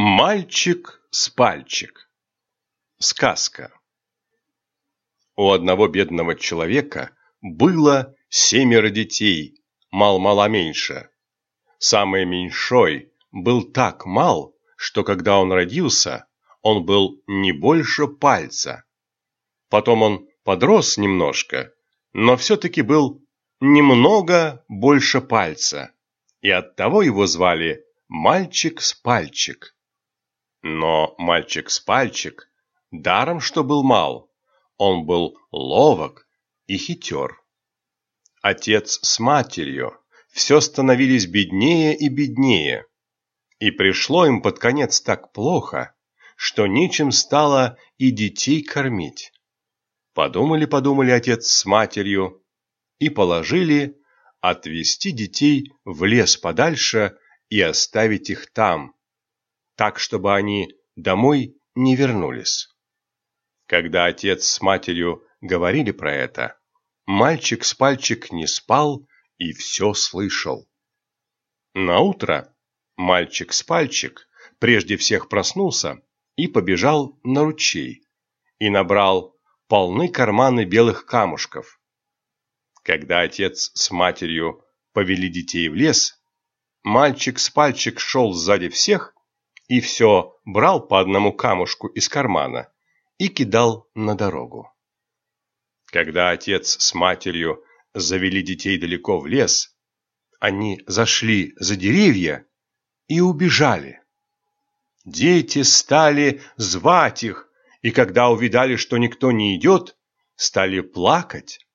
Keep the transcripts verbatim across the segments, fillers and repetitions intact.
Мальчик с пальчик. Сказка. У одного бедного человека было семеро детей, мал-мало меньше. Самый меньшой был так мал, что когда он родился, он был не больше пальца. Потом он подрос немножко, но все-таки был немного больше пальца, и оттого его звали Мальчик с пальчик. Но мальчик с пальчик, даром что был мал, он был ловок и хитер. Отец с матерью все становились беднее и беднее, и пришло им под конец так плохо, что нечем стало и детей кормить. Подумали-подумали отец с матерью и положили отвезти детей в лес подальше и оставить их там, так, чтобы они домой не вернулись. Когда отец с матерью говорили про это, мальчик с пальчик не спал и все слышал. Наутро мальчик с пальчик прежде всех проснулся и побежал на ручей, и набрал полны карманы белых камушков. Когда отец с матерью повели детей в лес, мальчик с пальчик шел сзади всех и все брал по одному камушку из кармана и кидал на дорогу. Когда отец с матерью завели детей далеко в лес, они зашли за деревья и убежали. Дети стали звать их, и когда увидали, что никто не идет, стали плакать.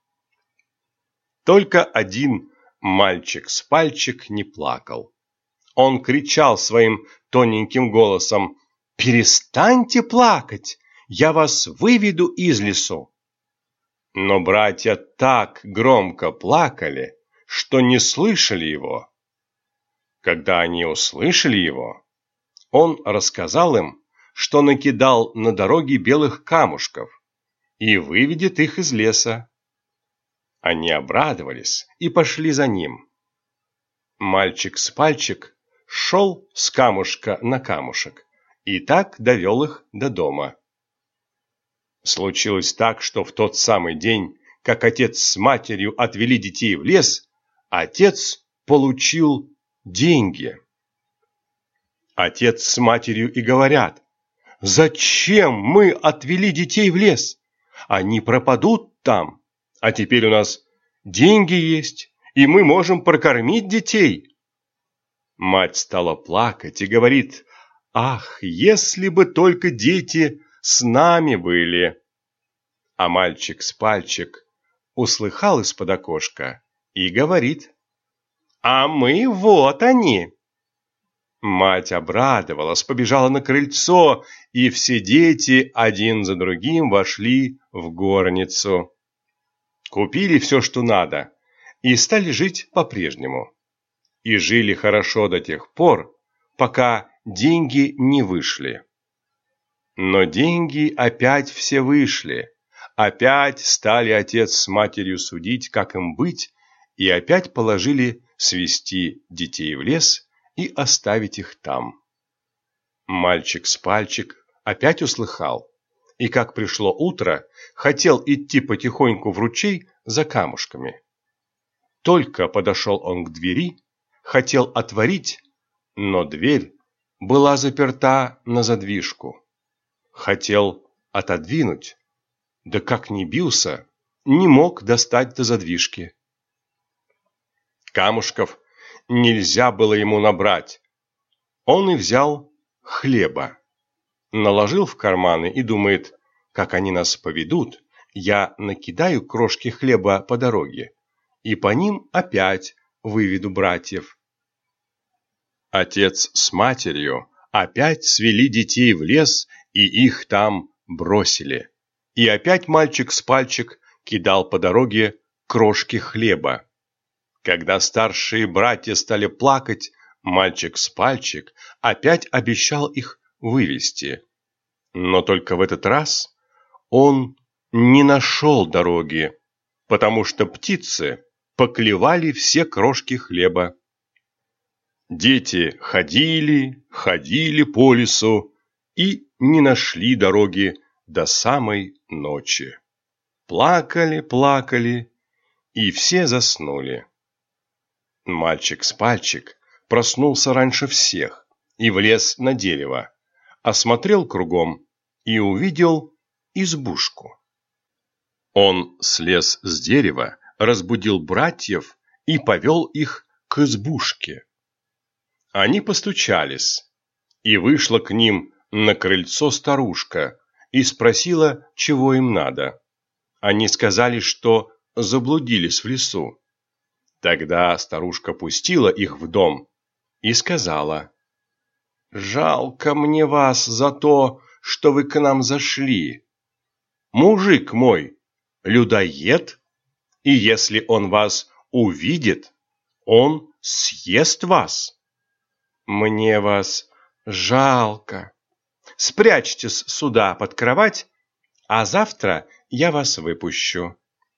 Только один мальчик с пальчик не плакал. Он кричал своим тоненьким голосом: «Перестаньте плакать, я вас выведу из лесу». Но братья так громко плакали, что не слышали его. Когда они услышали его, он рассказал им, что накидал на дороге белых камушков и выведет их из леса. Они обрадовались и пошли за ним. Мальчик с пальчик шел с камушка на камушек и так довел их до дома. Случилось так, что в тот самый день, как отец с матерью отвели детей в лес, отец получил деньги. Отец с матерью и говорят: «Зачем мы отвели детей в лес? Они пропадут там, а теперь у нас деньги есть, и мы можем прокормить детей». Мать стала плакать и говорит: «Ах, если бы только дети с нами были!» А мальчик с пальчик услыхал из-под окошка и говорит: «А мы вот они!» Мать обрадовалась, побежала на крыльцо, и все дети один за другим вошли в горницу. Купили все, что надо, и стали жить по-прежнему. И жили хорошо до тех пор, пока деньги не вышли. Но деньги опять все вышли. Опять стали отец с матерью судить, как им быть, и опять положили свести детей в лес и оставить их там. Мальчик с пальчик опять услыхал, и как пришло утро, хотел идти потихоньку в ручей за камушками. Только подошел он к двери, хотел отворить, но дверь была заперта на задвижку. Хотел отодвинуть, да как ни бился, не мог достать до задвижки. Камушков нельзя было ему набрать. Он и взял хлеба, наложил в карманы и думает: как они нас поведут, я накидаю крошки хлеба по дороге, и по ним опять выведу братьев. Отец с матерью опять свели детей в лес и их там бросили. И опять мальчик с пальчик кидал по дороге крошки хлеба. Когда старшие братья стали плакать, мальчик с пальчик опять обещал их вывести. Но только в этот раз он не нашел дороги, потому что птицы поклевали все крошки хлеба. Дети ходили, ходили по лесу и не нашли дороги до самой ночи. Плакали, плакали, и все заснули. Мальчик-спальчик проснулся раньше всех и влез на дерево, осмотрел кругом и увидел избушку. Он слез с дерева, разбудил братьев и повел их к избушке. Они постучались, и вышла к ним на крыльцо старушка и спросила, чего им надо. Они сказали, что заблудились в лесу. Тогда старушка пустила их в дом и сказала: «Жалко мне вас за то, что вы к нам зашли. Мужик мой людоед, и если он вас увидит, он съест вас. Мне вас жалко. Спрячьтесь сюда под кровать, а завтра я вас выпущу».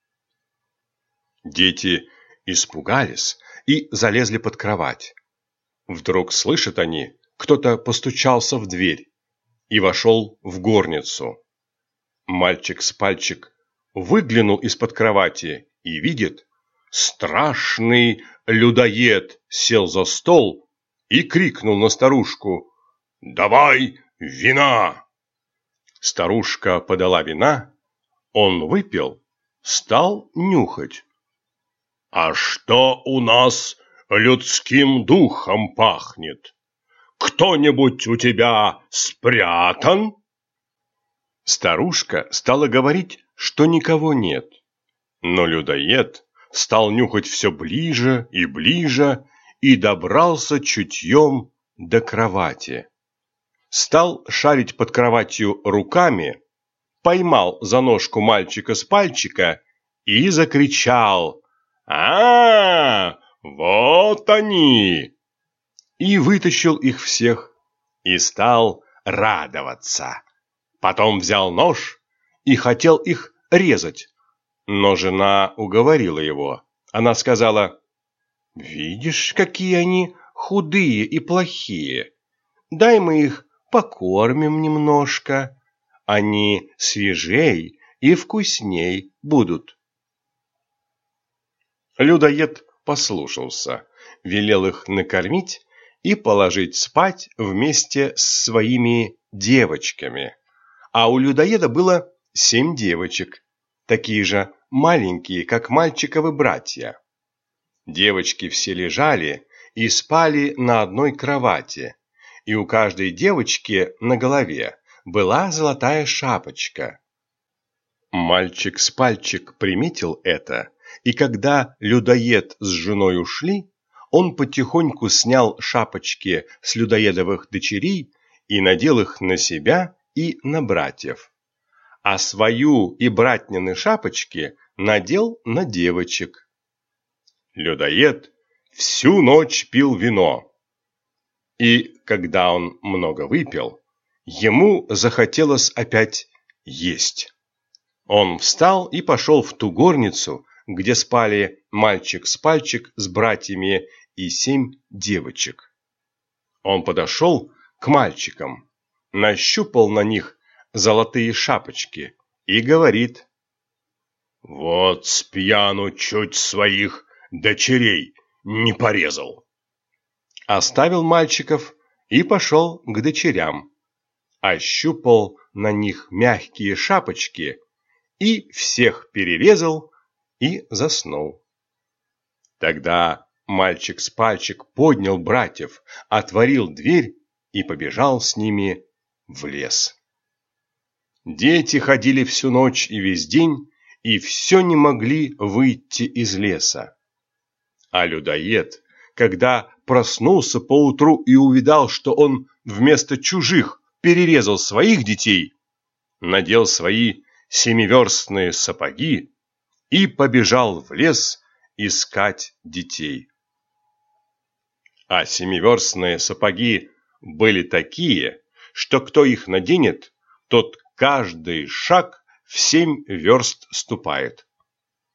Дети испугались и залезли под кровать. Вдруг слышат они, кто-то постучался в дверь и вошел в горницу. Мальчик-спальчик выглянул из-под кровати и видит, страшный людоед сел за стол и крикнул на старушку: «Давай вина!» Старушка подала вина, он выпил, стал нюхать. «А что у нас людским духом пахнет? Кто-нибудь у тебя спрятан?» Старушка стала говорить, что никого нет. Но людоед стал нюхать все ближе и ближе и добрался чутьем до кровати. Стал шарить под кроватью руками, поймал за ножку мальчика-спальчика и закричал: «А, вот они!» И вытащил их всех и стал радоваться. Потом взял нож и хотел их резать, но жена уговорила его. Она сказала: «Видишь, какие они худые и плохие. Дай мы их покормим немножко, они свежей и вкусней будут». Людоед послушался, велел их накормить и положить спать вместе с своими девочками. А у людоеда было семь девочек, такие же маленькие, как мальчиковы братья. Девочки все лежали и спали на одной кровати, и у каждой девочки на голове была золотая шапочка. Мальчик-спальчик приметил это, и когда людоед с женой ушли, он потихоньку снял шапочки с людоедовых дочерей и надел их на себя и на братьев, а свою и братнины шапочки надел на девочек. Людоед всю ночь пил вино, и когда он много выпил, ему захотелось опять есть. Он встал и пошел в ту горницу, где спали мальчик-спальчик с братьями и семь девочек. Он подошел к мальчикам, нащупал на них золотые шапочки и говорит: «Вот с пьяну чуть своих дочерей не порезал». Оставил мальчиков и пошел к дочерям, ощупал на них мягкие шапочки и всех перерезал и заснул. Тогда мальчик-спальчик поднял братьев, отворил дверь и побежал с ними в лес. Дети ходили всю ночь и весь день, и все не могли выйти из леса. А людоед, когда проснулся поутру и увидал, что он вместо чужих перерезал своих детей, надел свои семиверстные сапоги и побежал в лес искать детей. А семиверстные сапоги были такие, что кто их наденет, тот каждый шаг в семь верст ступает.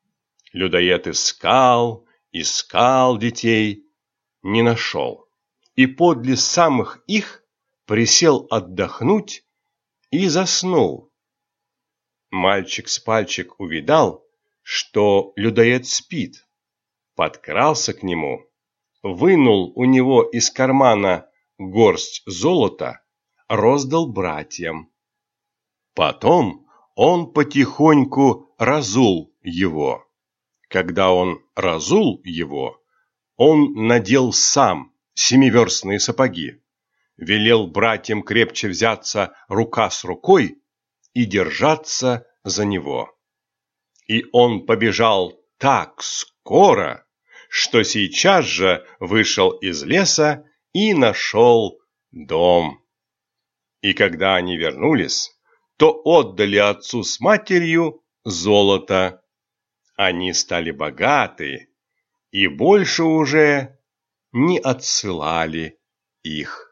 Людоед искал, искал детей, не нашел и подле самых их присел отдохнуть и заснул. Мальчик-спальчик увидал, что людоед спит, подкрался к нему, вынул у него из кармана горсть золота, роздал братьям. Потом он потихоньку разул его. Когда он разул его, он надел сам семиверстные сапоги, велел братьям крепче взяться рука с рукой и держаться за него. И он побежал так скоро, что сейчас же вышел из леса и нашел дом. И когда они вернулись, то отдали отцу с матерью золото. Они стали богаты и больше уже не отсылали их.